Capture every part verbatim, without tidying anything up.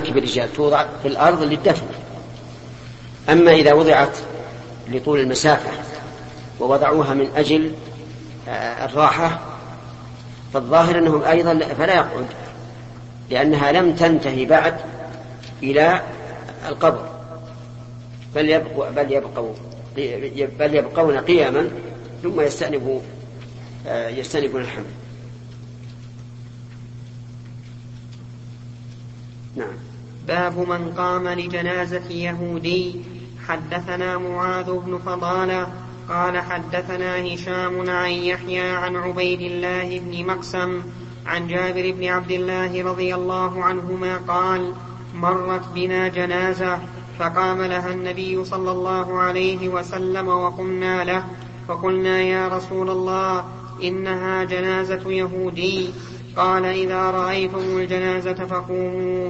مناكب الرجال توضع في الأرض للدفن. أما إذا وضعت لطول المسافة ووضعوها من أجل الراحة فالظاهر أنهم أيضا فلا يقعد، لأنها لم تنتهي بعد إلى القبر، بل يبقوا بل يبقوا بل يبقون قياما ثم يستأنفوا يستأنفون الحمل. نعم. باب من قام لجنازة يهودي. حدثنا معاذ بن فضالة قال حدثنا هشام عن يحيى عن عبيد الله بن مقسم عن جابر بن عبد الله رضي الله عنهما قال مرت بنا جنازة فقام لها النبي صلى الله عليه وسلم وقمنا له فقلنا يا رسول الله إنها جنازة يهودي. قال إذا رأيتم الجنازة فقوموا.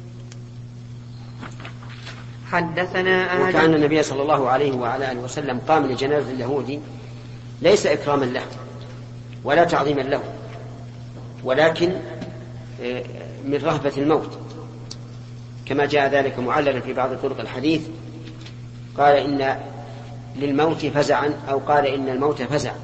حدثنا آدم. وكأن النبي صلى الله عليه وعلى آله وسلم قام لجنازة اليهودي ليس إكراما له ولا تعظيما له، ولكن من رهبة الموت، كما جاء ذلك معللا في بعض طرق الحديث، قال إن للموت فزعا أو قال إن الموت فزع.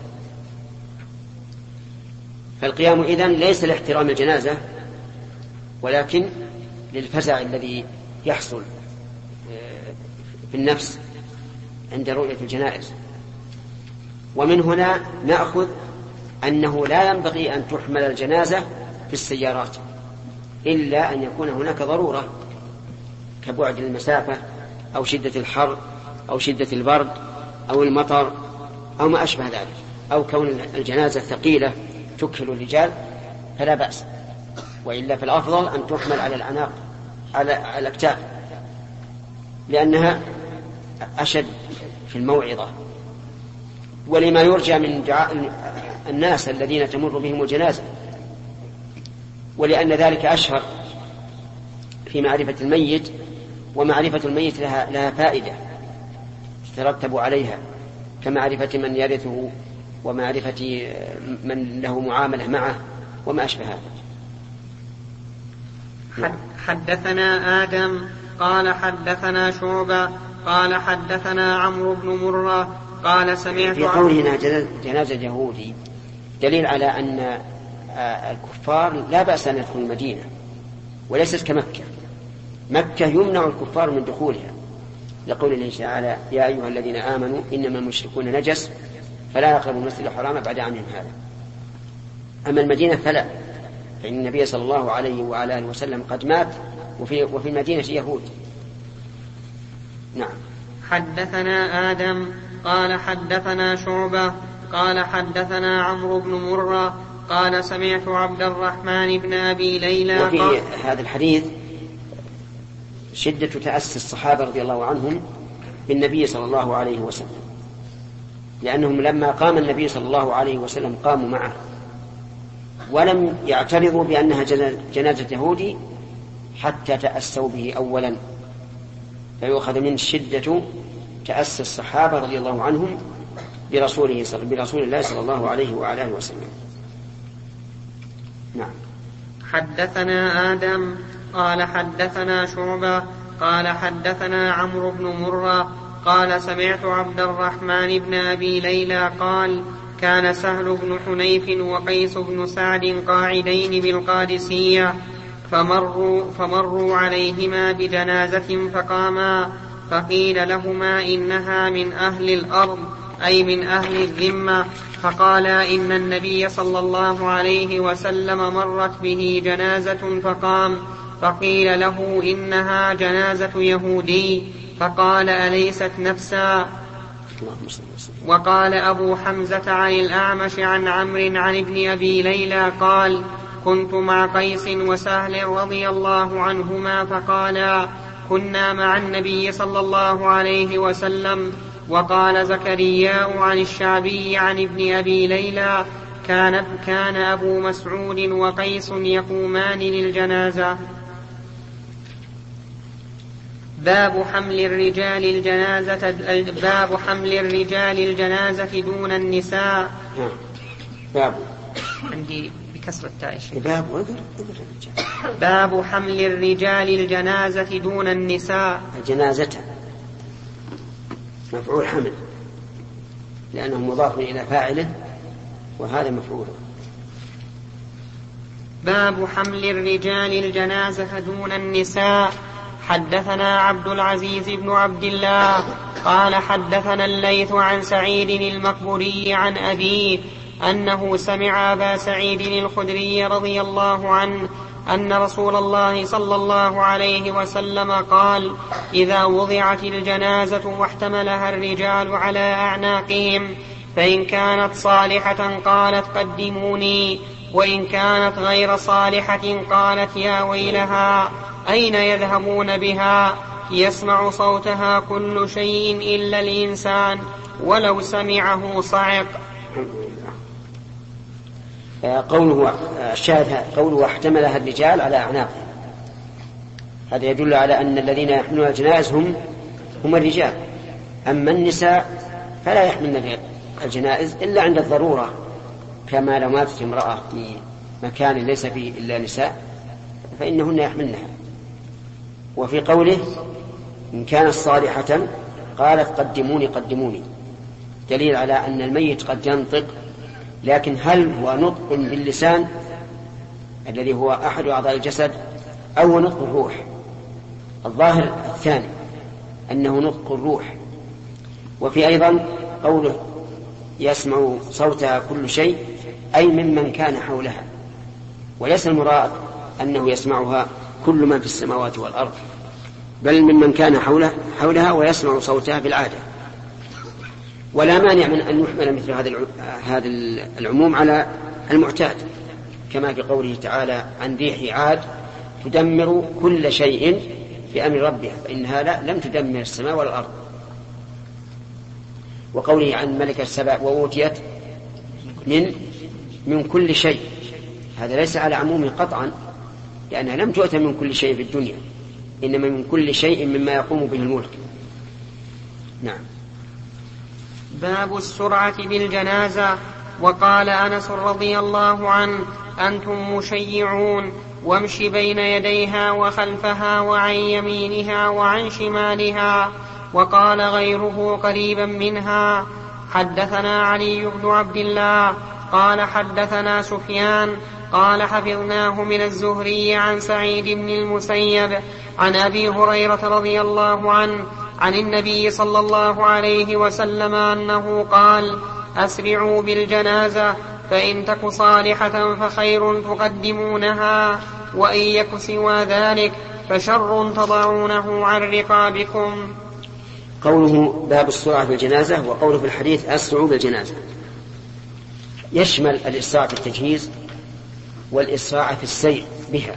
فالقيام إذن ليس لاحترام الجنازة ولكن للفزع الذي يحصل في النفس عند رؤية الجنائز. ومن هنا نأخذ أنه لا ينبغي أن تحمل الجنازة في السيارات إلا أن يكون هناك ضرورة كبعد المسافة أو شدة الحر أو شدة البرد أو المطر أو ما أشبه ذلك، أو كون الجنازة ثقيلة تكل الرجال فلا بأس، وإلا فالأفضل أن تحمل على العناق على الأكتاف لأنها أشد في الموعظة ولما يرجى من دعاء الناس الذين تمر بهم الجنازة، ولأن ذلك أشهر في معرفة الميت، ومعرفة الميت لها, لها فائدة تترتب عليها كمعرفة من يرثه ومعرفة من له معاملة معه وما أشبه هذا. حدثنا آدم قال حدثنا شعبة قال حدثنا عمرو بن مرة قال سمعت في قولنا جنازة يهودي دليل على أن الكفار لا بأس أن يدخلوا المدينة، وليست كمكة. مكة يمنع الكفار من دخولها لقول الله تعالى يا أيها الذين آمنوا إنما المشركون نجس فلا يقربوا المسجد الحرام بعد عامهم هذا. أما المدينة فلا، فإن النبي صلى الله عليه وعلى آله وسلم قد مات وفي, وفي المدينة يهود. نعم. حدثنا آدم قال حدثنا شعبة قال حدثنا عمرو بن مرة قال سمعت عبد الرحمن بن أبي ليلى. وفي هذا الحديث شدة تأسي الصحابة رضي الله عنهم بالنبي صلى الله عليه وسلم، لأنهم لما قام النبي صلى الله عليه وسلم قاموا معه ولم يعترضوا بأنها جنازة يهودي حتى تأسوا به أولا، فيؤخذ من شدة تأسي الصحابة رضي الله عنهم برسوله برسول الله صلى الله عليه وعلى آله وسلم. نعم. حدثنا آدم قال حدثنا شعبة قال حدثنا عمرو بن مرة قال سمعت عبد الرحمن بن أبي ليلى قال كان سهل بن حنيف وقيس بن سعد قاعدين بالقادسية فمروا, فمروا عليهما بجنازة فقاما فقيل لهما إنها من أهل الأرض أي من أهل الذمة، فقالا إن النبي صلى الله عليه وسلم مرت به جنازة فقام، فقيل له إنها جنازة يهودي، فقال أليست نفسا. وقال أبو حمزة عن الأعمش عن عمرو عن ابن أبي ليلى قال كنت مع قيس وسهل رضي الله عنهما فقالا كنا مع النبي صلى الله عليه وسلم. وقال زكرياء عن الشعبي عن ابن أبي ليلى كان, كان أبو مسعود وقيس يقومان للجنازة. باب حمل الرجال الجنازة باب حمل الرجال الجنازة دون النساء. باب عندي كسر التاء. باب باب حمل الرجال الجنازة دون النساء. الجنازة مفعول حمل لأنه مضاف إلى فاعله وهذا مفعول. باب حمل الرجال الجنازة دون النساء. حدثنا عبد العزيز بن عبد الله قال حدثنا الليث عن سعيد المقبوري عن أبيه أنه سمع أبا سعيد الخدري رضي الله عنه أن رسول الله صلى الله عليه وسلم قال: إذا وضعت الجنازة واحتملها الرجال على أعناقهم فإن كانت صالحة قالت قدموني، وإن كانت غير صالحة قالت يا ويلها أين يذهبون بها؟ يسمع صوتها كل شيء إلا الإنسان ولو سمعه صعق. قوله الشاهد قوله احتملها الرجال على أعناقهم، هذا يدل على أن الذين يحملون الجنائز هم هم الرجال، أما النساء فلا يحملن الجنائز إلا عند الضرورة، كما لو ماتت امرأة في مكان ليس فيه إلا نساء فإنهن يحملنها. وفي قوله إن كانت صالحة قالت قدموني قدموني دليل على أن الميت قد ينطق، لكن هل هو نطق باللسان الذي هو أحد أعضاء الجسد أو نطق الروح؟ الظاهر الثاني أنه نطق الروح. وفي أيضا قوله يسمع صوتها كل شيء أي ممن كان حولها، وليس المراد أنه يسمعها كل من في السماوات والأرض، بل ممن كان حوله حولها ويسمع صوتها بالعادة. ولا مانع من أن يحمل مثل هذا العموم على المعتاد، كما في قوله تعالى عن ريح عاد تدمر كل شيء بأمر ربها فإنها لا لم تدمر السماء والأرض. وقوله عن ملك السبع وأوتيت من من كل شيء، هذا ليس على عمومه قطعا لأنها لم تؤتى من كل شيء في الدنيا، إنما من كل شيء مما يقوم به الملك. نعم. باب السرعة بالجنازة. وقال أنس رضي الله عنه: أنتم مشيعون، وامش بين يديها وخلفها وعن يمينها وعن شمالها. وقال غيره قريبا منها: حدثنا علي بن عبد الله قال حدثنا سفيان قال حفظناه من الزهري عن سعيد بن المسيب عن أبي هريرة رضي الله عنه عن النبي صلى الله عليه وسلم أنه قال: أسرعوا بالجنازة، فإن تك صالحة فخير تقدمونها، وإن يك سوى ذلك فشر تضعونه عن رقابكم. قوله باب السرعة بالجنازة وقوله في الحديث أسرعوا بالجنازة يشمل الإسراع في التجهيز والإسراع في السير بها.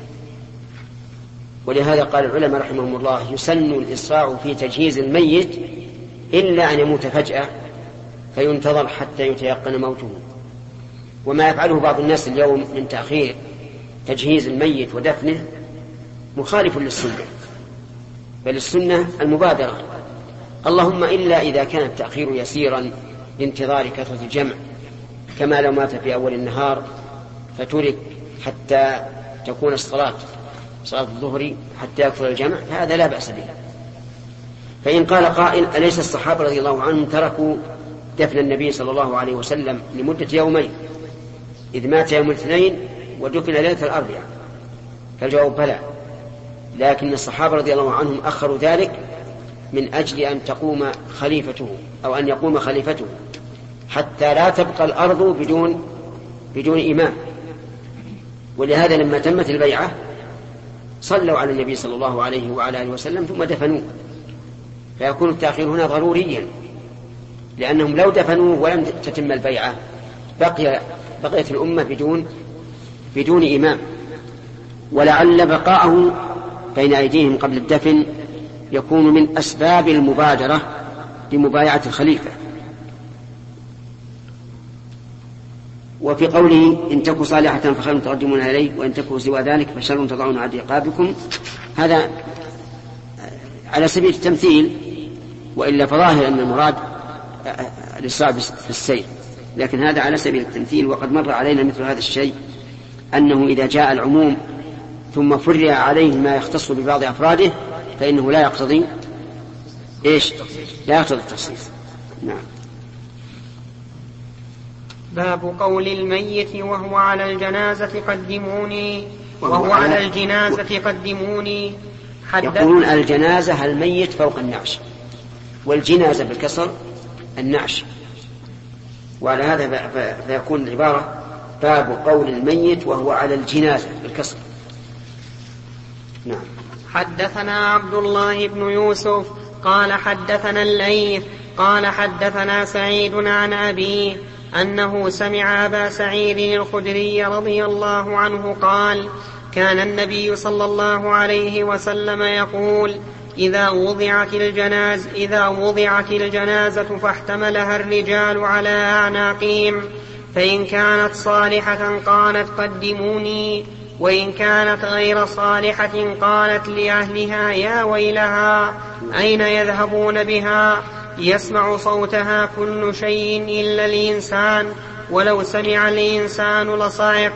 ولهذا قال العلماء رحمهم الله: يسن الإسراع في تجهيز الميت إلا أن يموت فجأة فينتظر حتى يتيقن موته. وما يفعله بعض الناس اليوم من تأخير تجهيز الميت ودفنه مخالف للسنة، بل السنة المبادرة، اللهم إلا إذا كان التأخير يسيرا لانتظار كثرة الجمع، كما لو مات في أول النهار فترك حتى تكون الصلاة صلاة الظهر حتى يكثر الجمع، فهذا لا بأس به. فإن قال قائل: أليس الصحابة رضي الله عنهم تركوا دفن النبي صلى الله عليه وسلم لمدة يومين، إذ مات يوم الاثنين ودفن ليلة الأربعاء؟ فالجواب بلى، لكن الصحابة رضي الله عنهم أخروا ذلك من أجل أن تقوم خليفته أو أن يقوم خليفته حتى لا تبقى الأرض بدون بدون إمام. ولهذا لما تمت البيعة صلوا على النبي صلى الله عليه وعلى آله وسلم ثم دفنوه، فيكون التأخير هنا ضروريا، لأنهم لو دفنوه ولم تتم البيعة بقي بقيت الأمة بدون بدون إمام. ولعل بقاءه بين أيديهم قبل الدفن يكون من أسباب المبادرة لمبايعة الخليفة. وفي قوله إن تكوا صالحة فخير تقدمون إليه، وإن تكوا سوى ذلك فشر تضعون عن رقابكم، هذا على سبيل التمثيل، وإلا فظاهر أن المراد الإسراع في السير، لكن هذا على سبيل التمثيل. وقد مر علينا مثل هذا الشيء أنه إذا جاء العموم ثم فرع عليه ما يختص ببعض أفراده فإنه لا يقتضي إيش؟ لا يقتضي التخصيص. نعم. باب قول الميت وهو على الجنازة قدموني وهو على الجنازة قدموني. يقولون الجنازة الميت فوق النعش، والجنازة بالكسر النعش، وعلى هذا فيكون العبارة باب قول الميت وهو على الجنازة بالكسر. نعم. حدثنا عبد الله بن يوسف قال حدثنا الليث قال حدثنا سعيد عن أبيه أنه سمع أبا سعيد الخدري رضي الله عنه قال كان النبي صلى الله عليه وسلم يقول إذا وضعت الجناز إذا وضعت الجنازة فاحتملها الرجال على أعناقهم فإن كانت صالحة قالت قدموني، وإن كانت غير صالحة قالت لأهلها يا ويلها أين يذهبون بها؟ يسمع صوتها كل شيء إلا الإنسان، ولو سمع الإنسان لصعق.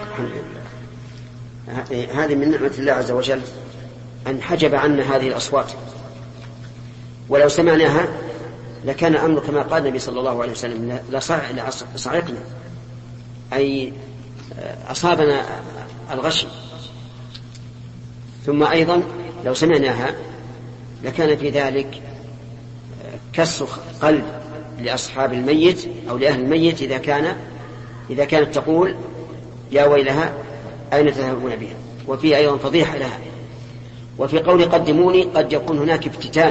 هذه من نعمة الله عز وجل أن حجب عنا هذه الأصوات، ولو سمعناها لكان أمر كما قال النبي صلى الله عليه وسلم لصعقنا، أي أصابنا الغش. ثم أيضا لو سمعناها لكان في ذلك كسر قلب لأصحاب الميت أو لأهل الميت إذا كان إذا كانت تقول يا ويلها أين تذهبون بها، وفي أيضا فضيحة لها. وفي قول قدموني قد يكون هناك افتتان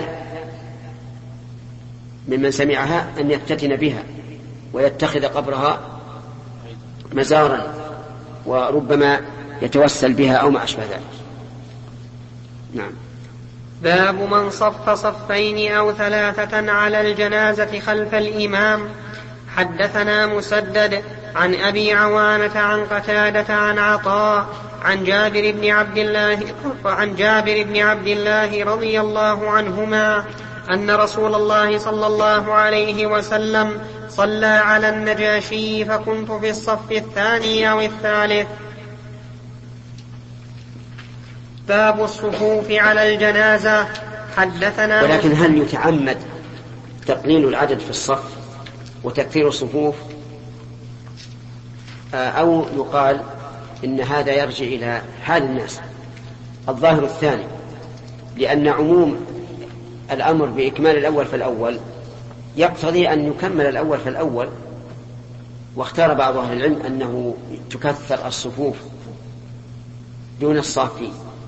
ممن سمعها أن يفتتن بها ويتخذ قبرها مزارا وربما يتوسل بها أو ما أشبه ذلك. نعم. باب من صف صفين أو ثلاثة على الجنازة خلف الإمام. حدثنا مسدد عن أبي عوانة عن قتادة عن عطاء عن جابر بن عبد الله عن جابر بن عبد الله رضي الله عنهما أن رسول الله صلى الله عليه وسلم صلى على النجاشي فكنت في الصف الثاني أو الثالث. باب الصفوف على الجنازة. حدثنا ولكن هل يتعمد تقليل العدد في الصف وتكثير الصفوف، أو يقال إن هذا يرجع إلى حال الناس؟ الظاهر الثاني، لأن عموم الأمر بإكمال الأول فالأول يقتضي أن يكمل الأول فالأول، واختار بعض أهل العلم أنه تكثر الصفوف دون الصافين،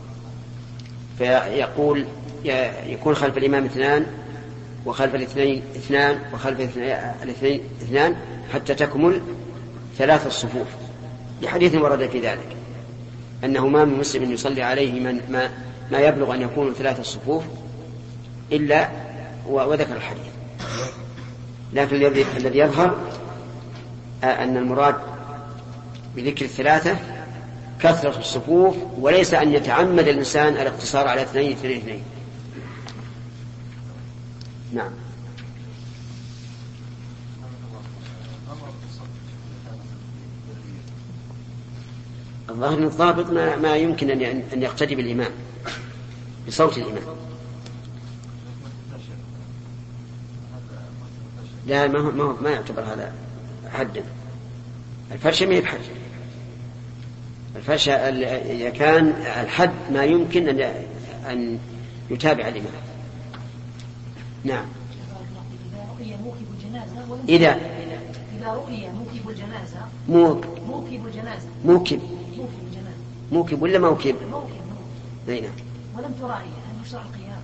فيقول يكون خلف الإمام اثنان وخلف الاثنين اثنان وخلف الاثنين اثنان حتى تكمل ثلاث الصفوف، لحديث ورد في ذلك أنه ما من مسلم يصلي عليه من ما, ما يبلغ أن يكون ثلاث الصفوف إلا وذكر الحديث. لكن الذي يظهر أن المراد بذكر الثلاثة كثرة الصفوف، وليس أن يتعمد الإنسان الاقتصار على اثنين اثنين اثنين. نعم. الظاهر الضابط ما, ما يمكن أن يقتدي بالإمام بصوت الإمام. لا، ما هو ما, هو ما يعتبر هذا حدا. الفرشة ما هي بحد. الفرشة إذا كان الحد ما يمكن أن أن يتابع الإمام. نعم. إذا إذا رؤي موكب الجنازة موك موكب الجنازة موكب موكب الجنازة موكب ولا موكب؟ موكب نعم. ولم تراعي أن يشرع القيام.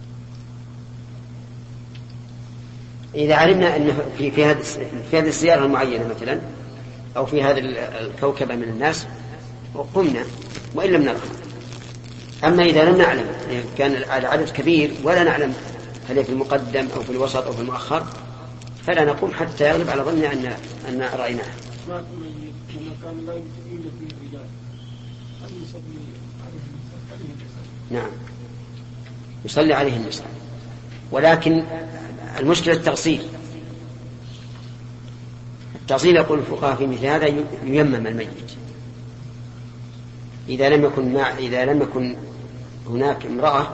إذا علمنا أن في في هذه في هذه السيارة المعينة مثلا أو في هذه الكوكبة من الناس وقمنا وإن لم نرى. أما إذا لم نعلم كان العدد كبير ولا نعلم هل في المقدم أو في الوسط أو في المؤخر فلا نقوم حتى يغلب على ظننا أن أن رأيناه. نعم، يصلي عليه النساء، ولكن المشكلة التغسيل. التغسيل يقول الفقهاء في مثل هذا ييمم الميت إذا لم يكن مع إذا لم يكن هناك امرأة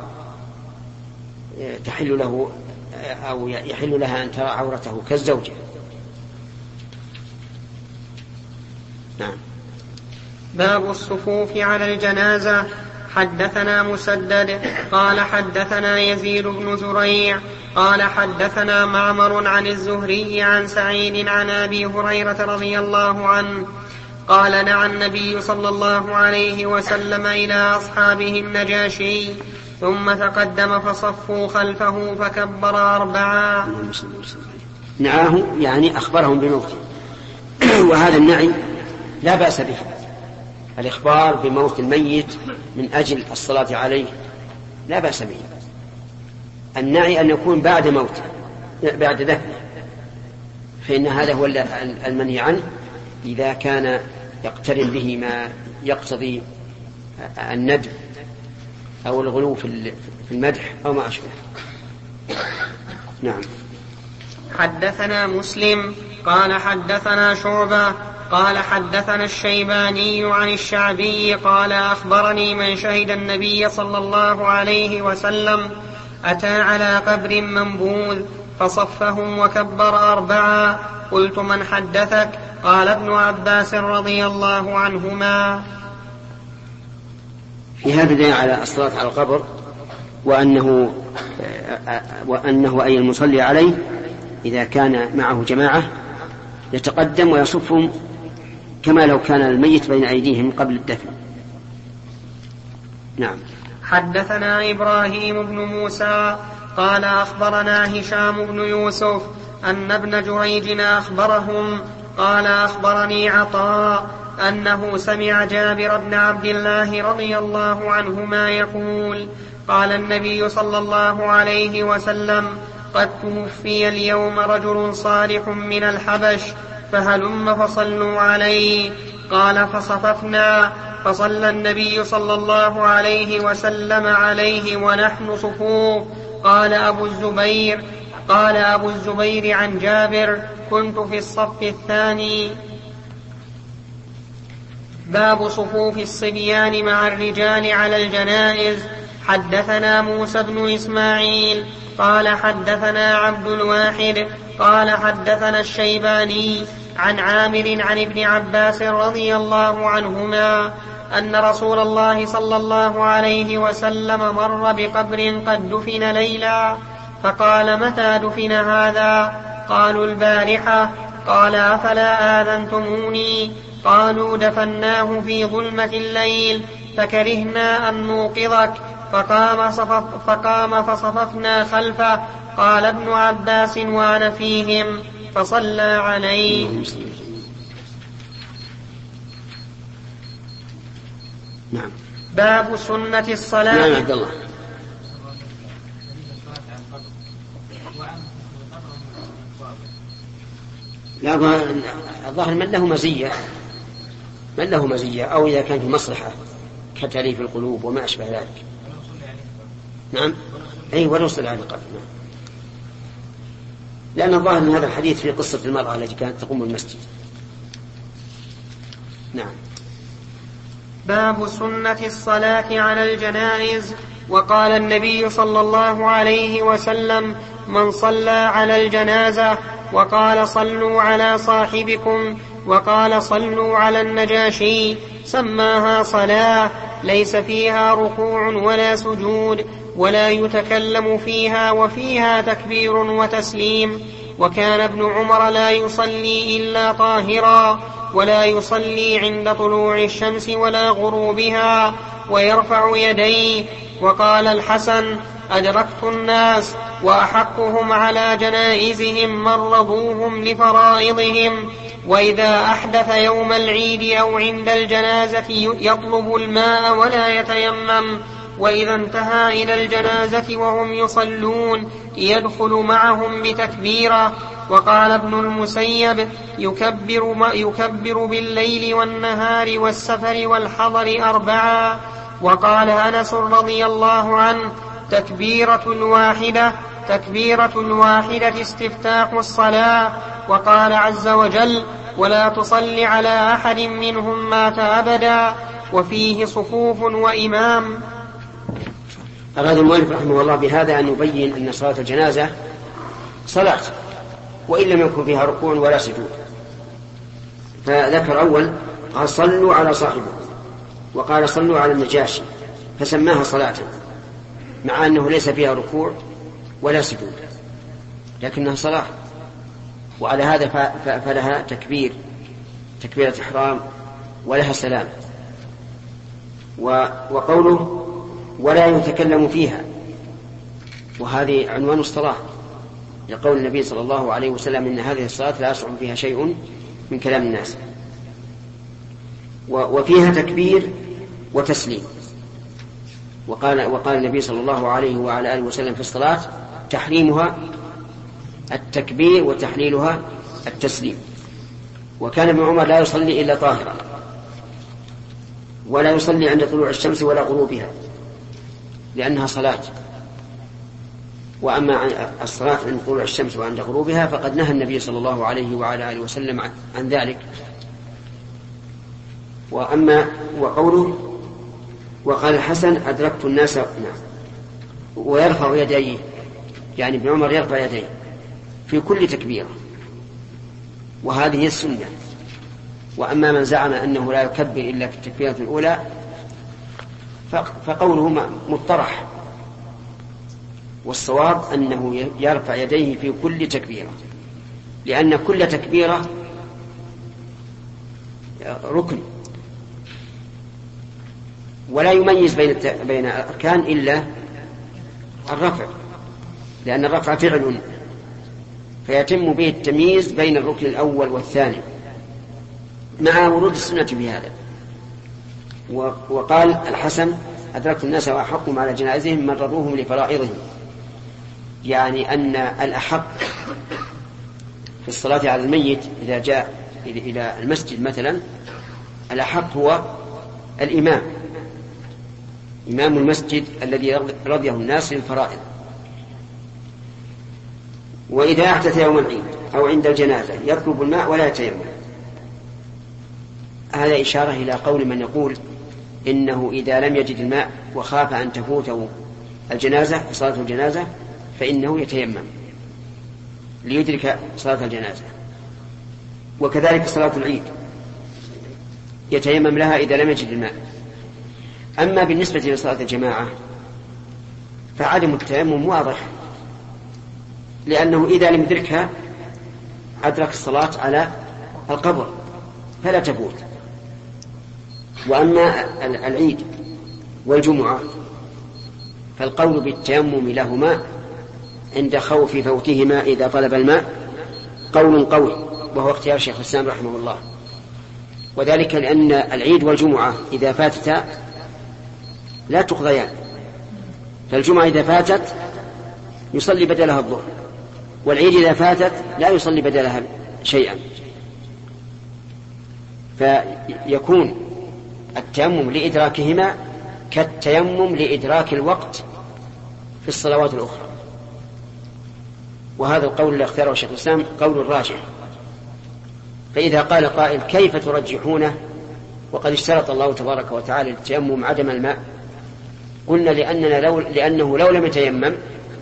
تحل له أو يحل لها أن ترى عورته كالزوجة. نعم. باب الصفوف على الجنازة. حدثنا مسدد قال حدثنا يزيد بن زريع قال حدثنا معمر عن الزهري عن سعيد عن أبي هريرة رضي الله عنه قال نعى النبي صلى الله عليه وسلم إلى أصحابه النجاشي ثم تقدم فصفوا خلفه فكبر أربعا. نعاه يعني أخبرهم بموته وهذا النعي لا بأس به، الإخبار بموت الميت من أجل الصلاة عليه لا بأس به. النعي أن يكون بعد موته بعد دفنه، فإن هذا هو المنهي عنه إذا كان يقترن به ما يقتضي الندب أو الغلو في المدح أو ما أشبه. نعم. حدثنا مسلم قال حدثنا شعبة قال حدثنا الشيباني عن الشعبي قال أخبرني من شهد النبي صلى الله عليه وسلم أتى على قبر منبوذ فصفهم وكبر أربعا. قلت من حدثك؟ قال ابن عباس رضي الله عنهما. في هذا دليل على الصلاة على القبر وأنه, وأنه أي المصلي عليه إذا كان معه جماعة يتقدم ويصفهم كما لو كان الميت بين أيديهم قبل الدفن. نعم. حدثنا إبراهيم بن موسى قال أخبرنا هشام بن يوسف أن ابن جريج أخبرهم قال أخبرني عطاء أنه سمع جابر بن عبد الله رضي الله عنهما يقول قال النبي صلى الله عليه وسلم قد توفي اليوم رجل صالح من الحبش فهلم فصلوا عليه. قال فصففنا فصلى النبي صلى الله عليه وسلم عليه ونحن صفوف. قال أبو الزبير قال أبو الزبير عن جابر كنت في الصف الثاني. باب صفوف الصبيان مع الرجال على الجنائز. حدثنا موسى بن إسماعيل قال حدثنا عبد الواحد قال حدثنا الشيباني عن عامر عن ابن عباس رضي الله عنهما أن رسول الله صلى الله عليه وسلم مر بقبر قد دفن ليلا فقال متى دفن هذا؟ قالوا البارحة. قال أفلا آذنتموني؟ قالوا دفناه في ظلمة الليل فكرهنا أن نوقظك فقام, صفف فقام فصففنا خلفه. قال ابن عباس وأنا فيهم فصلى عليه. نعم. باب سنة الصلاة. نعم عبد الله. لا الظاهر من له مزية من له مزية أو إذا كان في مصلحة كتليف القلوب وما أشبه ذلك. نعم أي ونصل على القبر. نعم. لأن الظاهر من هذا الحديث في قصة المرأة التي كانت تقوم المسجد. نعم. باب سنة الصلاة على الجنائز. وقال النبي صلى الله عليه وسلم من صلى على الجنازة وقال صلوا على صاحبكم وقال صلوا على النجاشي سماها صلاة ليس فيها ركوع ولا سجود ولا يتكلم فيها وفيها تكبير وتسليم. وكان ابن عمر لا يصلي إلا طاهرا ولا يصلي عند طلوع الشمس ولا غروبها ويرفع يديه. وقال الحسن أدركت الناس وأحقهم على جنائزهم من رضوهم لفرائضهم وإذا أحدث يوم العيد أو عند الجنازة يطلب الماء ولا يتيمم وإذا انتهى إلى الجنازة وهم يصلون يدخل معهم بتكبيرة. وقال ابن المسيب يكبر, يكبر بالليل والنهار والسفر والحضر أربعا. وقال أنس رضي الله عنه تكبيرة الواحدة تكبيرة الواحدة استفتاح الصلاة. وقال عز وجل ولا تصل على أحد منهم مات أبدا. وفيه صفوف وإمام. أراد المؤلف رحمه الله بهذا أن يبين أن صلاة الجنازة صلاة وإن لم يكن فيها ركوع ولا سجود. فذكر أول قال صلوا على صاحبه، وقال صلوا على النجاشي، فسماها صلاة مع أنه ليس فيها ركوع ولا سجود، لكنها صلاة. وعلى هذا فلها تكبير تكبيرة إحرام ولها سلام. وقوله ولا يتكلم فيها، وهذه عنوان الصلاة، لقول النبي صلى الله عليه وسلم إن هذه الصلاة لا يصعب فيها شيء من كلام الناس. وفيها تكبير وتسليم. وقال, وقال النبي صلى الله عليه وعلى آله وسلم في الصلاة تحريمها التكبير وتحليلها التسليم. وكان ابن عمر لا يصلي إلا طاهرا، ولا يصلي عند طلوع الشمس ولا غروبها لأنها صلاة. وأما الصلاة عند طلوع الشمس وعند غروبها فقد نهى النبي صلى الله عليه وعلى آله وسلم عن ذلك. وأما وقوله وقال الحسن أدركت الناس ويرفع يديه، يعني ابن عمر يرفع يديه في كل تكبيرة، وهذه هي السنة. وأما من زعم أنه لا يكبر إلا في التكبيرة الأولى فقوله مطرح، والصواب أنه يرفع يديه في كل تكبيرة، لأن كل تكبيرة ركن، ولا يميز بين بين الأركان إلا الرفع، لأن الرفع فعل فيتم به التمييز بين الركن الأول والثاني مع ورود السنة بهذا. وقال الحسن أدركت الناس وأحقهم على جنائزهم مرروهم لفرائضهم، يعني أن الأحق في الصلاة على الميت إذا جاء إلى المسجد مثلا، الأحق هو الإمام، إمام المسجد الذي رضيه الناس للفرائض. وإذا أحدث يوم العيد أو عند الجنازة يطلب الماء ولا يتيمم. هذا إشارة إلى قول من يقول إنه إذا لم يجد الماء وخاف أن تفوته الجنازة صلاة الجنازة فإنه يتيمم ليدرك صلاة الجنازة. وكذلك صلاة العيد يتيمم لها إذا لم يجد الماء. أما بالنسبة لصلاة الجماعة فعدم التيمم واضح، لأنه إذا لم يدركها أدرك الصلاة على القبر فلا تفوت. وأما العيد والجمعة فالقول بالتيمم لهما عند خوف فوتهما إذا طلب الماء قول قوي، وهو اختيار شيخ الإسلام رحمه الله. وذلك لأن العيد والجمعة إذا فاتتا لا تقضيان، فالجمعة إذا فاتت يصلي بدلها الظهر، والعيد إذا فاتت لا يصلي بدلها شيئا. فيكون التيمم لإدراكهما كالتيمم لإدراك الوقت في الصلوات الأخرى. وهذا القول اللي اختاره شيخ الإسلام قول الراجح. فإذا قال قائل كيف ترجحونه وقد اشترط الله تبارك وتعالى التيمم عدم الماء؟ قلنا لأننا لو لأنه لو لم يتيمم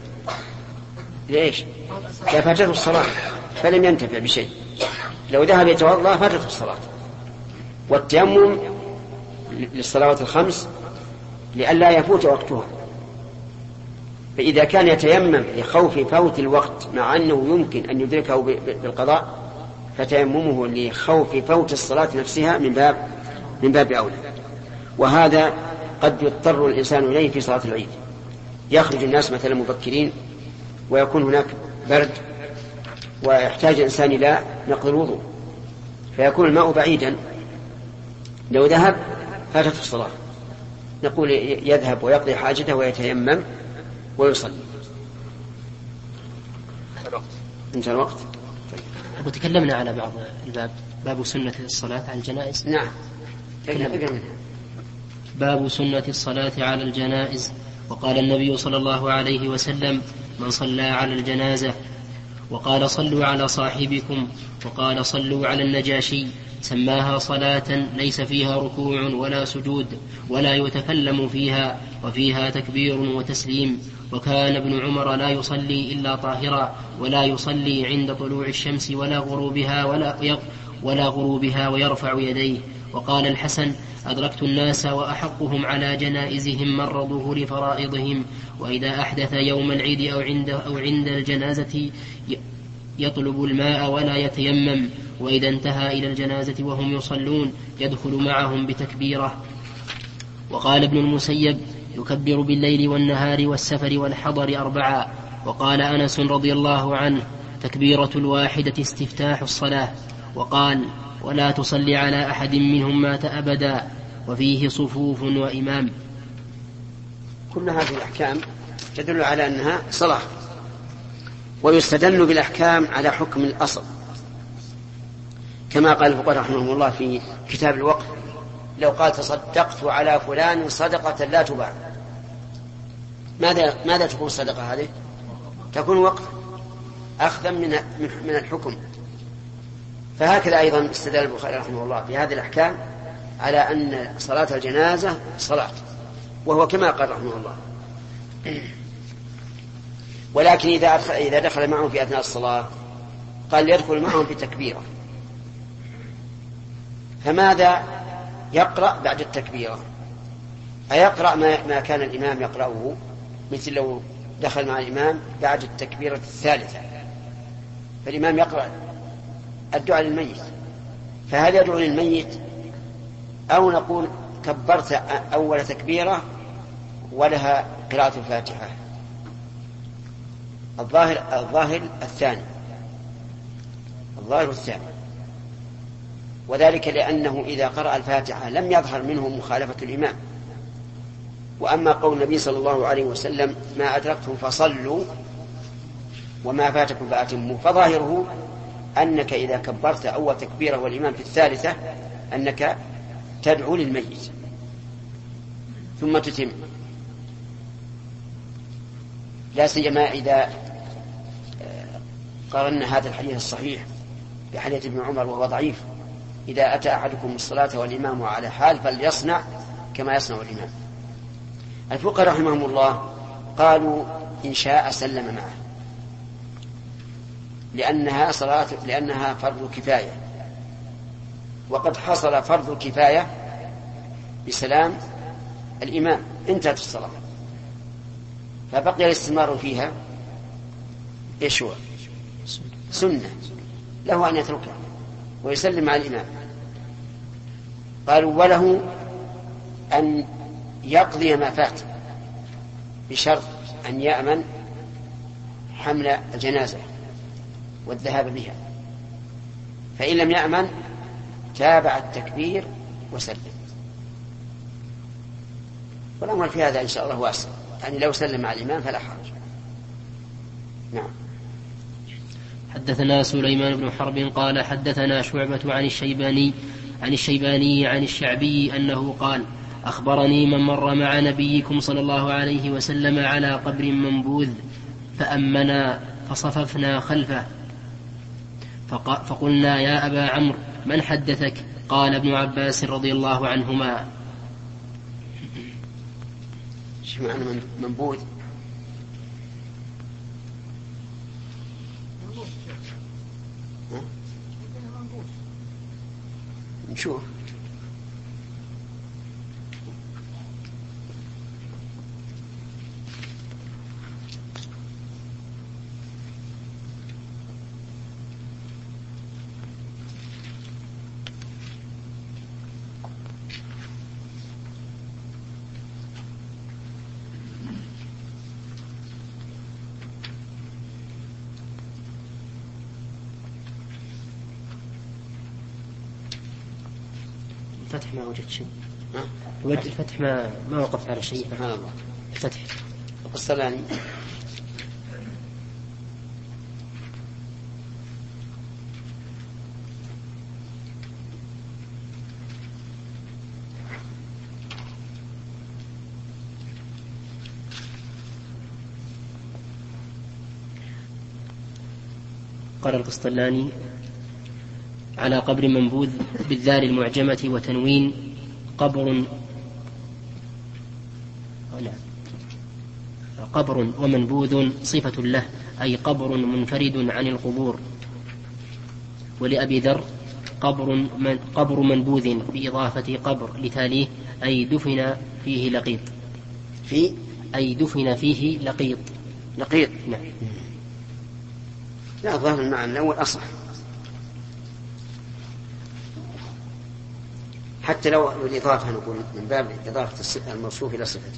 ليش؟ لفاتته الصلاة فلم ينتفع بشيء. لو ذهب يتوضأ فاتته الصلاة. والتيمم للصلوات الخمس لئلا يفوت وقتها، فإذا كان يتيمم لخوف فوت الوقت مع أنه يمكن أن يدركه بالقضاء فتيممه لخوف فوت الصلاة نفسها من باب من باب أولى. وهذا قد يضطر الإنسان إليه في صلاة العيد، يخرج الناس مثلا مبكرين ويكون هناك برد ويحتاج الإنسان إلى نقض الوضوء، فيكون الماء بعيدا، لو ذهب فاتت الصلاة. نقول يذهب ويقضي حاجته ويتيمم ويصلي. انتهى الوقت. وتكلمنا على بعض الباب، باب سنة الصلاة على الجنائز. نعم. باب سنة الصلاة على الجنائز. وقال النبي صلى الله عليه وسلم من صلى على الجنازة، وقال صلوا على صاحبكم، وقال صلوا على النجاشي، سماها صلاة ليس فيها ركوع ولا سجود ولا يتكلم فيها، وفيها تكبير وتسليم. وكان ابن عمر لا يصلي إلا طاهرا، ولا يصلي عند طلوع الشمس ولا غروبها ولا, ولا غروبها ويرفع يديه. وقال الحسن: أدركت الناس وأحقهم على جنائزهم مر ظهور فرائضهم، وإذا أحدث يوم العيد أو عند, أو عند الجنازة يطلب الماء ولا يتيمم، وإذا انتهى إلى الجنازة وهم يصلون يدخل معهم بتكبيره. وقال ابن المسيب: يكبر بالليل والنهار والسفر والحضر أربعا. وقال أنس رضي الله عنه: تكبيرة الواحدة استفتاح الصلاة. وقال: ولا تصلي على أحد منهم مات أبدا، وفيه صفوف وإمام. كل هذه الأحكام تدل على أنها صلاة، ويستدل بالأحكام على حكم الأصل، كما قال الفقهاء رحمهم الله في كتاب الوقف: لو قال تصدقت على فلان صدقة لا تباع، ماذا ماذا تكون الصدقة هذه؟ تكون وقف أخذا من من الحكم. فهكذا أيضا استدل البخاري رحمه الله في هذه الأحكام على أن صلاة الجنازة صلاة، وهو كما قال رحمه الله. ولكن إذا إذا دخل معهم في أثناء الصلاة قال يدخل معهم في تكبيرة، فماذا يقرأ بعد التكبيرة؟ أيقرأ ما كان الإمام يقرأه، مثل لو دخل مع الإمام بعد التكبيرة الثالثة فالإمام يقرأ الدعاء للميت، فهل يدعو للميت أو نقول كبرت أول تكبيرة ولها قراءة الفاتحة؟ الظاهر الظاهر الثاني الظاهر الثاني وذلك لأنه إذا قرأ الفاتحة لم يظهر منه مخالفة الإمام. وأما قول النبي صلى الله عليه وسلم: ما أدركتم فصلوا وما فاتكم فأتموا، فظاهره أنك إذا كبرت أول تكبيرة والإمام في الثالثة أنك تدعو للميت ثم تتم، لا سيما إذا قارنا هذا الحديث الصحيح بحديث ابن عمر وهو ضعيف: إذا أتى أحدكم الصلاة والإمام على حال فليصنع كما يصنع الإمام. الفقهاء رحمهم الله قالوا إن شاء سلم معه، لأنها صلاة لأنها فرض كفاية، وقد حصل فرض الكفاية بسلام الإمام، انتهت الصلاة، فبقي الاستمرار فيها إيش هو؟ سنة، له أن يتركها ويسلم مع الإمام. قالوا وله أن يقضي ما فات بشرط أن يأمن حمل الجنازة والذهاب بها، فإن لم يأمن تابع التكبير وسلم. والأمر في هذا إن شاء الله واسع، يعني لو سلم مع الإمام فلا حرج. نعم. حدثنا سليمان بن حرب قال حدثنا شعبة عن الشيباني عن الشيباني عن الشعبي أنه قال: أخبرني من مر مع نبيكم صلى الله عليه وسلم على قبر منبوذ فأمنا فصففنا خلفه، فقلنا: يا أبا عمرو من حدثك؟ قال: ابن عباس رضي الله عنهما. شو معنى منبوذ؟ نشوف. الفتح ما وجدت شيء، وجد الفتح ما ما وقفت على شيء. سبحان الله. الفتح القسطلاني قال القسطلاني: على قبر منبوذ بالذال المعجمة وتنوين قبر قبر ومنبوذ صفة له، أي قبر منفرد عن القبور. ولأبي ذر قبر, من قبر منبوذ بإضافة قبر لتاليه، أي دفن فيه لقيط. في أي دفن فيه لقيط. لقيط نعم. لا، ظاهر المعنى الأول أصح، حتى لو الإضافة نقول من باب إضافة الموصوف إلى صفته.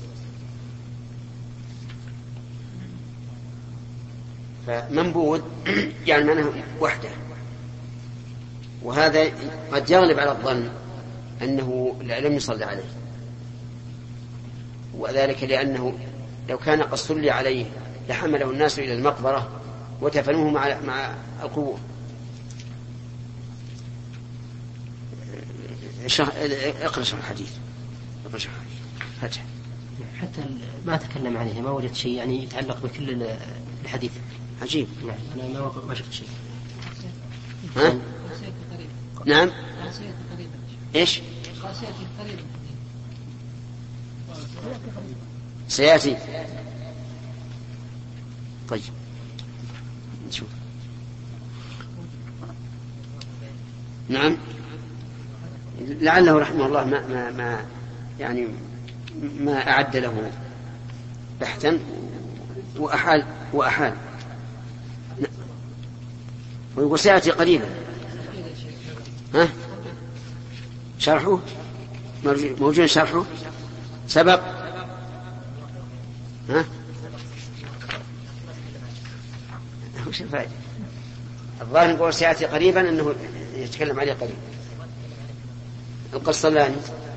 فمنبوذ يعني معناه وحده، وهذا قد يغلب على الظن أنه لم يصلى عليه، وذلك لأنه لو كان قد صلي عليه لحمله الناس إلى المقبرة وتفنوه مع مع القبور. اقرأ شرح الحديث. اقرأ شرح الحديث. حتى ما تكلم عليه، ما وجدت شيء يعني يتعلق بكل الحديث. عجيب. يعني أنا ما ما شفت شيء. ها؟ نعم. إيش؟ سيأتي. طيب نشوف. نعم، لعله رحمه الله ما ما ما يعني ما أعد له بحثا وأحال وأحال ويقول سيأتي قريبا. ها؟ شرحه موجود، شرحه سبق. ها؟ وش الفائدة؟ الظاهر يقول سيأتي قريبا، أنه يتكلم عليه قريبا. القسطلاني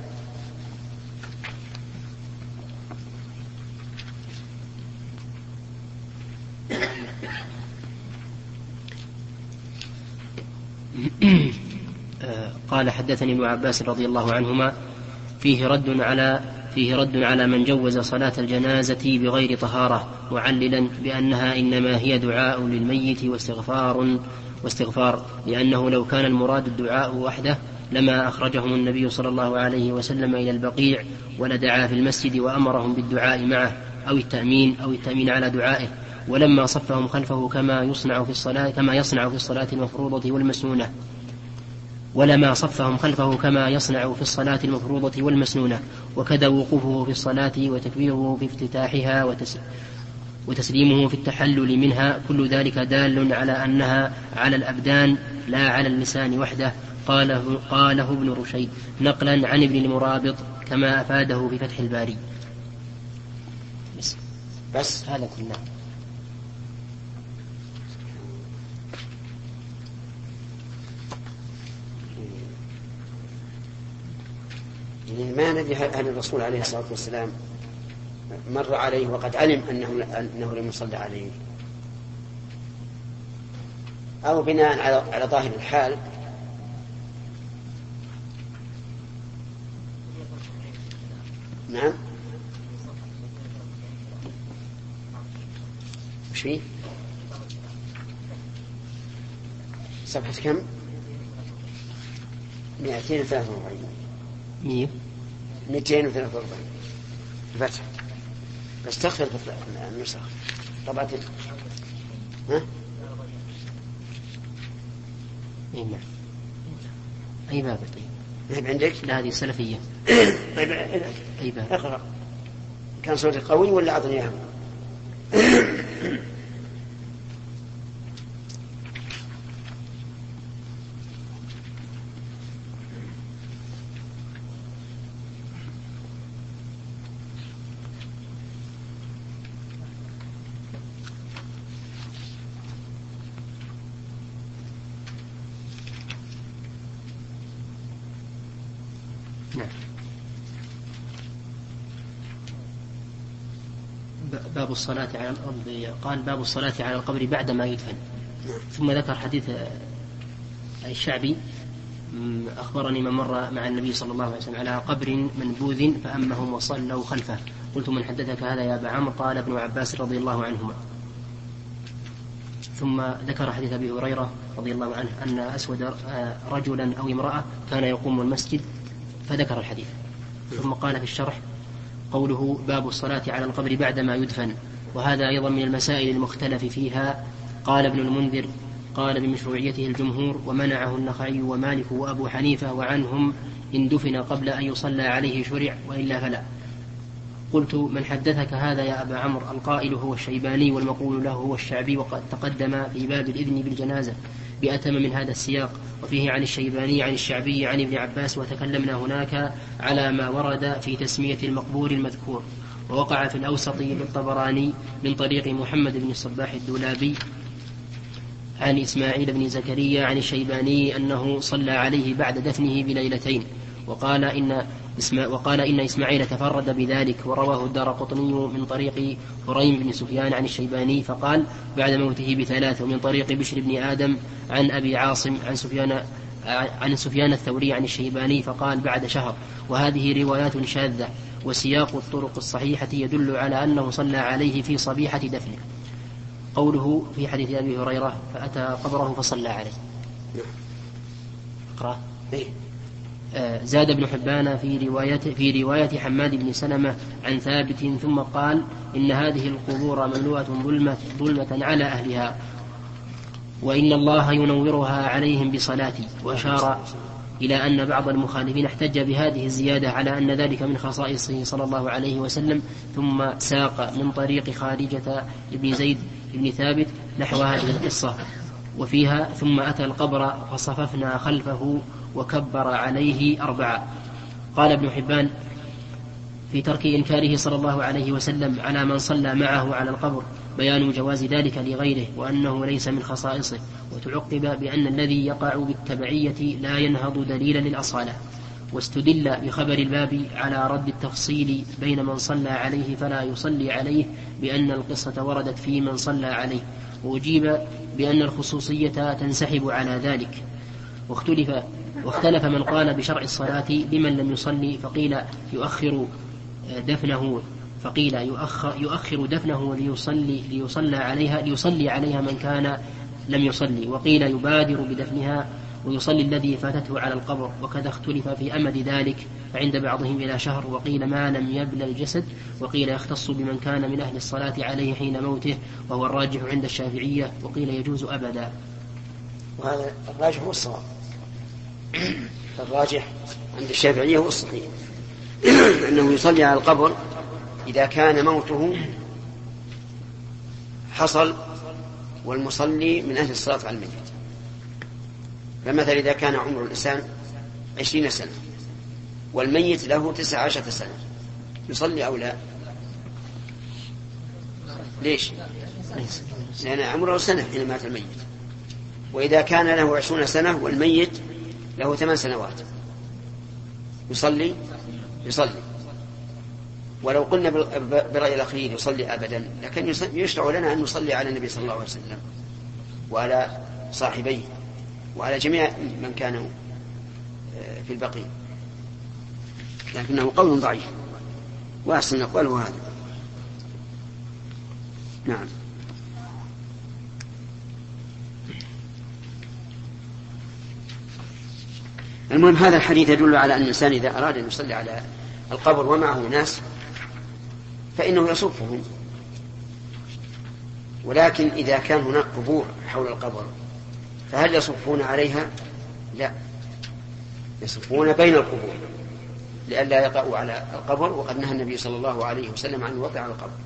قال حدثني ابن عباس رضي الله عنهما فيه رد على فيه رد على من جوز صلاة الجنازة بغير طهارة، معللا بأنها إنما هي دعاء للميت واستغفار واستغفار لأنه لو كان المراد الدعاء وحده لما أخرجهم النبي صلى الله عليه وسلم إلى البقيع ولدعا في المسجد وأمرهم بالدعاء معه أو التأمين أو التأمين على دعائه، ولما صفهم خلفه كما يصنع في الصلاة كما يصنع في الصلاة المفروضة والمسنونة ولما صفهم خلفه كما يصنع في الصلاة المفروضة والمسنونة وكذا وقوفه في الصلاة وتكبيره في افتتاحها وتس وتسليمه في التحلل منها، كل ذلك دال على أنها على الأبدان لا على اللسان وحده. قاله, قاله ابن رشيد نقلا عن ابن المرابط كما أفاده في فتح الباري. بس, بس هذا كله. ما ندري هل الرسول عليه الصلاة والسلام مر عليه وقد علم أنه, أنه لم يصلى عليه، أو بناء على, على ظاهر الحال نعم. وش فيه؟ صفحة كم؟ مئتين وثلاثة وأربعين. مية مئتين وثلاثة وأربعين الفتح. بس تختلف النسخ طبعا. ها؟ أي نعم. أي باب؟ طيب عندك؟ لا هذه السلفية. طيب أي باب؟ اقرأ. كان صوتي قوي ولا أعطني إياه؟ نعم. باب الصلاة على الأرض. قال باب الصلاة على القبر بعدما يدفن. ثم ذكر حديث الشعبي أخبرني من مر مع النبي صلى الله عليه وسلم على قبر منبوذ فأمهم وصلوا خلفه. قلت من حدثك هذا يا أبا عمرو؟ قال ابن عباس رضي الله عنهما. ثم ذكر حديث أبي هريرة رضي الله عنه أن أسود رجلا أو امرأة كان يقوم المسجد فذكر الحديث. ثم قال في الشرح قوله باب الصلاة على القبر بعدما يدفن، وهذا أيضا من المسائل المختلف فيها. قال ابن المنذر قال بمشروعيته الجمهور، ومنعه النخعي ومالك وأبو حنيفة، وعنهم إن دفن قبل أن يصلى عليه شرع وإلا فلا. قلت من حدثك هذا يا أبا عمرو؟ القائل هو الشيباني والمقول له هو الشعبي، وقد تقدم في باب الإذن بالجنازة بأتم من هذا السياق، وفيه عن الشيباني عن الشعبي عن ابن عباس، وتكلمنا هناك على ما ورد في تسمية المقبور المذكور. ووقع في الأوسط للطبراني من طريق محمد بن الصباح الدولابي عن إسماعيل بن زكريا عن الشيباني أنه صلى عليه بعد دفنه بليلتين، وقال إن وقال إن إسماعيل تفرد بذلك. ورواه الدارقطني من طريق هريم بن سفيان عن الشيباني فقال بعد موته بثلاث، ومن طريق بشر بن آدم عن أبي عاصم عن سفيان عن سفيان الثوري عن الشيباني فقال بعد شهر. وهذه روايات شاذة، وسياق الطرق الصحيحة يدل على أنه صلى عليه في صبيحة دفنه. قوله في حديث أبي هريرة فأتى قبره فصلى عليه. اقرأ. زاد ابن حبان في رواية, في رواية حماد بن سلمة عن ثابت ثم قال إن هذه القبور مملوءة ظلمة, ظلمة على أهلها، وإن الله ينورها عليهم بصلاتي. وأشار إلى أن بعض المخالفين احتج بهذه الزيادة على أن ذلك من خصائصه صلى الله عليه وسلم، ثم ساق من طريق خارجة ابن زيد بن ثابت نحو هذه القصة وفيها ثم أتى القبر فصففنا خلفه وكبر عليه أربعة. قال ابن حبان في ترك إنكاره صلى الله عليه وسلم على من صلى معه على القبر بيان جواز ذلك لغيره وأنه ليس من خصائصه، وتعقب بأن الذي يقع بالتبعية لا ينهض دليلا للأصالة. واستدل بخبر الباب على رد التفصيل بين من صلى عليه فلا يصلي عليه بأن القصة وردت في من صلى عليه، وأجيب بأن الخصوصية تنسحب على ذلك. واختلف, واختلف من قال بشرع الصلاة لمن لم يصلي فقيل يؤخر دفنه فقيل يؤخر, يؤخر دفنه ليصلي, ليصلى عليها ليصلي عليها من كان لم يصلي، وقيل يبادر بدفنها ويصلي الذي فاتته على القبر. وكذا اختلف في أمد ذلك، فعند بعضهم إلى شهر، وقيل ما لم يبلى الجسد، وقيل يختص بمن كان من أهل الصلاة عليه حين موته، وهو الراجح عند الشافعية، وقيل يجوز أبدا. وهذا الراجح هو الصواب. الراجح عند الشافعية هو الصحيح أنه يصلي على القبر إذا كان موته حصل والمصلي من أهل الصلاة على الميت. فمثلا إذا كان عمر الإنسان عشرين سنة والميت له تسع عشرة سنة يصلي أو لا؟ ليش؟ لأن عمره سنة حين مات الميت. وإذا كان له عشرون سنة والميت له ثمان سنوات يصلي يصلي ولو قلنا برأي الأخير يصلي أبدا، لكن يشرع لنا أن نصلي على النبي صلى الله عليه وسلم وعلى صاحبيه وعلى جميع من كانوا في البقيع، لكنه قول ضعيف، وأحسن الأقوال هو هذا. نعم. المهم هذا الحديث يدل على أن الإنسان إذا أراد أن يصلي على القبر ومعه ناس فإنه يصفهم، ولكن إذا كان هناك قبور حول القبر فهل يصفون عليها؟ لا، يصفون بين القبور لئلا يقعوا على القبر، وقد نهى النبي صلى الله عليه وسلم عن الوقع على القبر.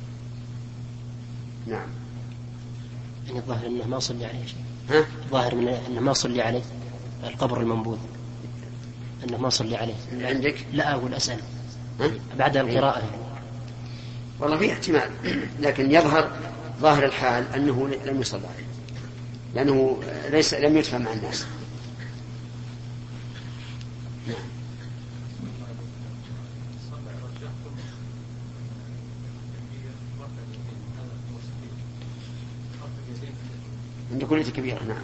نعم. يعني الظاهر أنه ما صلي عليه شيء. ها؟ الظاهر أنه ما صلي عليه القبر المنبوذ، أنه ما صلي عليه. عندك؟ لا أقول أسأل ها؟ بعد القراءة. والله في احتمال، لكن يظهر ظاهر الحال أنه لم يصلى عليه لأنه ليس لم يدفن مع الناس. نعم. عند كلية كبيرة. نعم.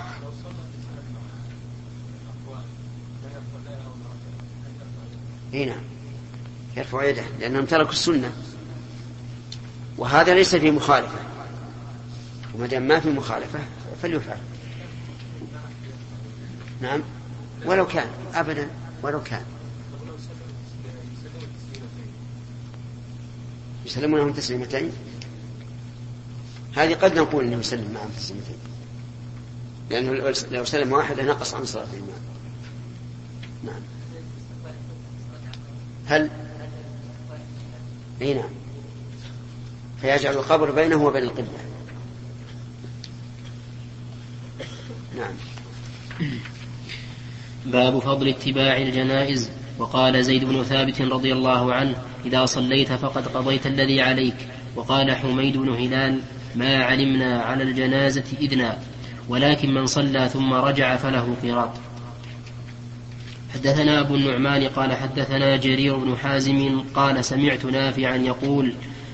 اي نعم، يرفع يده لأنهم تركوا السنة، وهذا ليس في مخالفة، وما دام ما في مخالفة فليفعل. نعم ولو كان أبدا ولو كان يسلمونهم تسليمتين، هذه قد نقول انه يسلم معهم تسليمتين، لانه لو سلم واحده نقص عن صلاه الامام. نعم هل اي نعم فيجعل القبر بينه وبين القبله. نعم. باب فضل اتباع الجنائز. وقال زيد بن ثابت رضي الله عنه: إذا صليت فقد قضيت الذي عليك. وقال حميد بن هلال: ما علمنا على الجنازة إذنا، ولكن من صلى ثم رجع فله قراط. حدثنا أبو النعمان قال حدثنا جرير بن حازم قال سمعت نافعا يقول: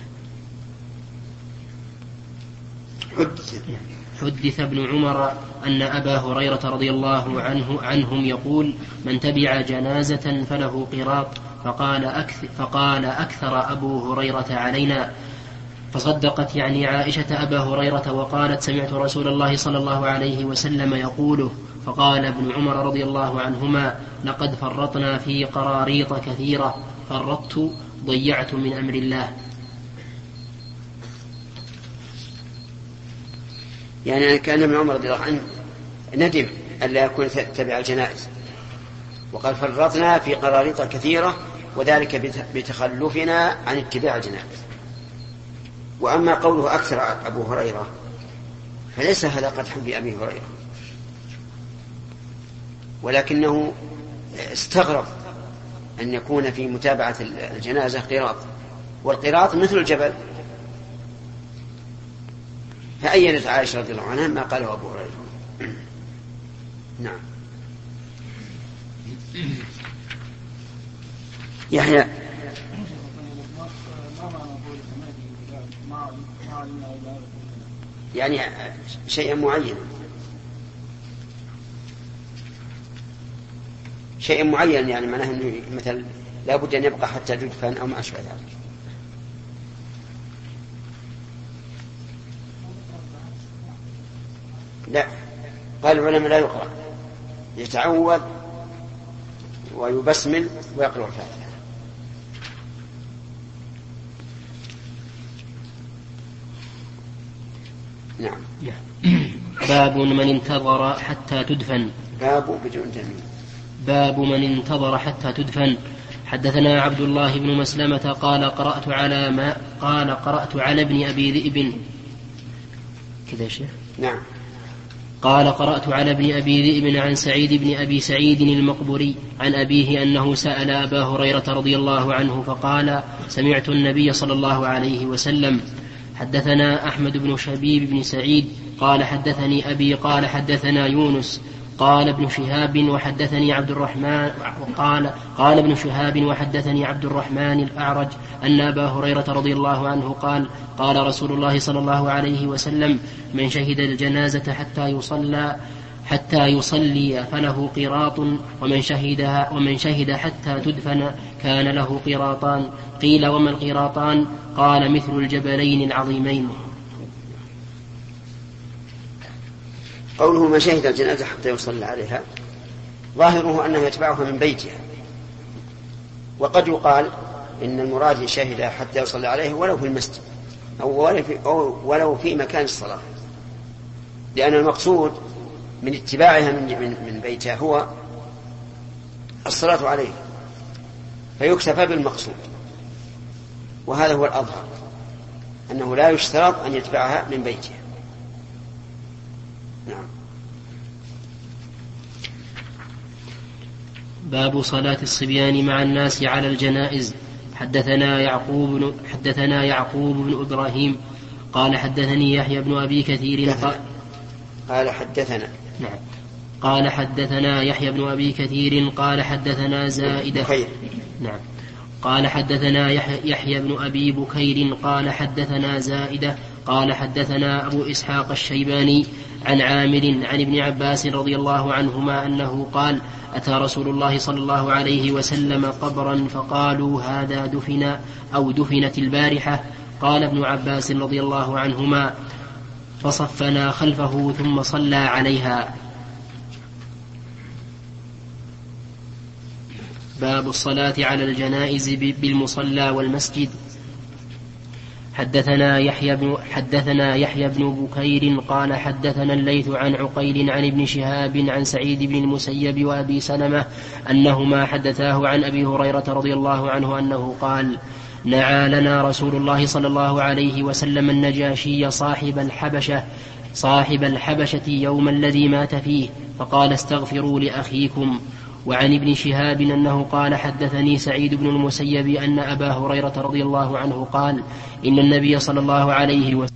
حدث ابن عمر أن أبا هريرة رضي الله عنه عنهم يقول: من تبع جنازة فله قراط. فقال أكثر, فقال أكثر أبو هريرة علينا. فصدقت يعني عائشة أبا هريرة وقالت: سمعت رسول الله صلى الله عليه وسلم يقوله. فقال ابن عمر رضي الله عنهما: لقد فرطنا في قراريط كثيرة، فرطت ضيعت من أمر الله. يعني كان ابن عمر رضي الله عنه ندم ألا يكون تبع الجنائز، وقال فرطنا في قراريط كثيرة، وذلك بتخلفنا عن اتباع الجنائز. وأما قوله أكثر أبو هريرة فليس هذا قدح بأبي هريرة، ولكنه استغرب أن يكون في متابعة الجنازة قراط، والقراط مثل الجبل. فأينت عائشة رضي الله عنها ما قاله أبو هريرة. نعم. يحيى يعني شيئا معينا شيئا معين يعني معناه أنه مثل لا بد أن يبقى حتى تدفن أو ما أشبه ذلك. لا، قال العلماء لا يقرأ، يتعوذ ويبسمل ويقرأ الفاتحة. نعم. باب من انتظر حتى تدفن. باب بدون تنوين. باب من انتظر حتى تدفن. حدثنا عبد الله بن مسلمة قال قرأت على ما قال قرأت على ابن أبي ذئب كذا شيء. نعم. قال قرأت على ابن أبي ذئب عن سعيد بن أبي سعيد المقبري عن أبيه أنه سأل أبا هريرة رضي الله عنه فقال: سمعت النبي صلى الله عليه وسلم. حدثنا أحمد بن شبيب بن سعيد قال حدثني أبي قال حدثنا يونس قال ابن شهاب وحدثني عبد الرحمن قال قال ابن شهاب وحدثني عبد الرحمن الأعرج أن أبا هريرة رضي الله عنه قال: قال رسول الله صلى الله عليه وسلم: من شهد الجنازة حتى يصلى حتى يصلي فله قراط، ومن شهدها ومن شهد حتى تدفن كان له قراطان. قيل: وما القراطان؟ قال: مثل الجبلين العظيمين. قوله من شهد الجنازة حتى يصلى عليها ظاهره أنه يتبعها من بيتها، وقد يقال إن المراد شهد حتى يصلى عليه ولو في المسجد أو ولو في, أو ولو في مكان الصلاة، لأن المقصود من اتباعها من, من, من بيتها هو الصلاة عليه، فيكتفى بالمقصود. وهذا هو الأظهر، أنه لا يشترط أن يتبعها من بيتها. نعم. باب صلاة الصبيان مع الناس على الجنائز. حدثنا يعقوب حدثنا يعقوب بن إبراهيم قال حدثني يحيى بن أبي كثير قال, قال حدثنا نعم قال حدثنا يحيى بن أبي كثير قال حدثنا زائدة بخير. نعم قال حدثنا يحيى بن أبي بكير قال حدثنا زائدة قال حدثنا أبو إسحاق الشيباني عن عامر عن ابن عباس رضي الله عنهما أنه قال: أتى رسول الله صلى الله عليه وسلم قبرا فقالوا: هذا دفن أو دفنت البارحة. قال ابن عباس رضي الله عنهما: فصفنا خلفه ثم صلى عليها. باب الصلاة على الجنائز بالمصلى والمسجد. حدثنا يحيى بن, حدثنا يحيى بن بكير قال حدثنا الليث عن عقيل عن ابن شهاب عن سعيد بن المسيب وأبي سلمة أنهما حدثاه عن أبي هريرة رضي الله عنه أنه قال نعى لنا رسول الله صلى الله عليه وسلم النجاشي صاحب الحبشة صاحب الحبشة يوم الذي مات فيه فقال استغفروا لأخيكم. وعن ابن شهاب أنه قال حدثني سعيد بن المسيب أن أبا هريرة رضي الله عنه قال إن النبي صلى الله عليه وسلم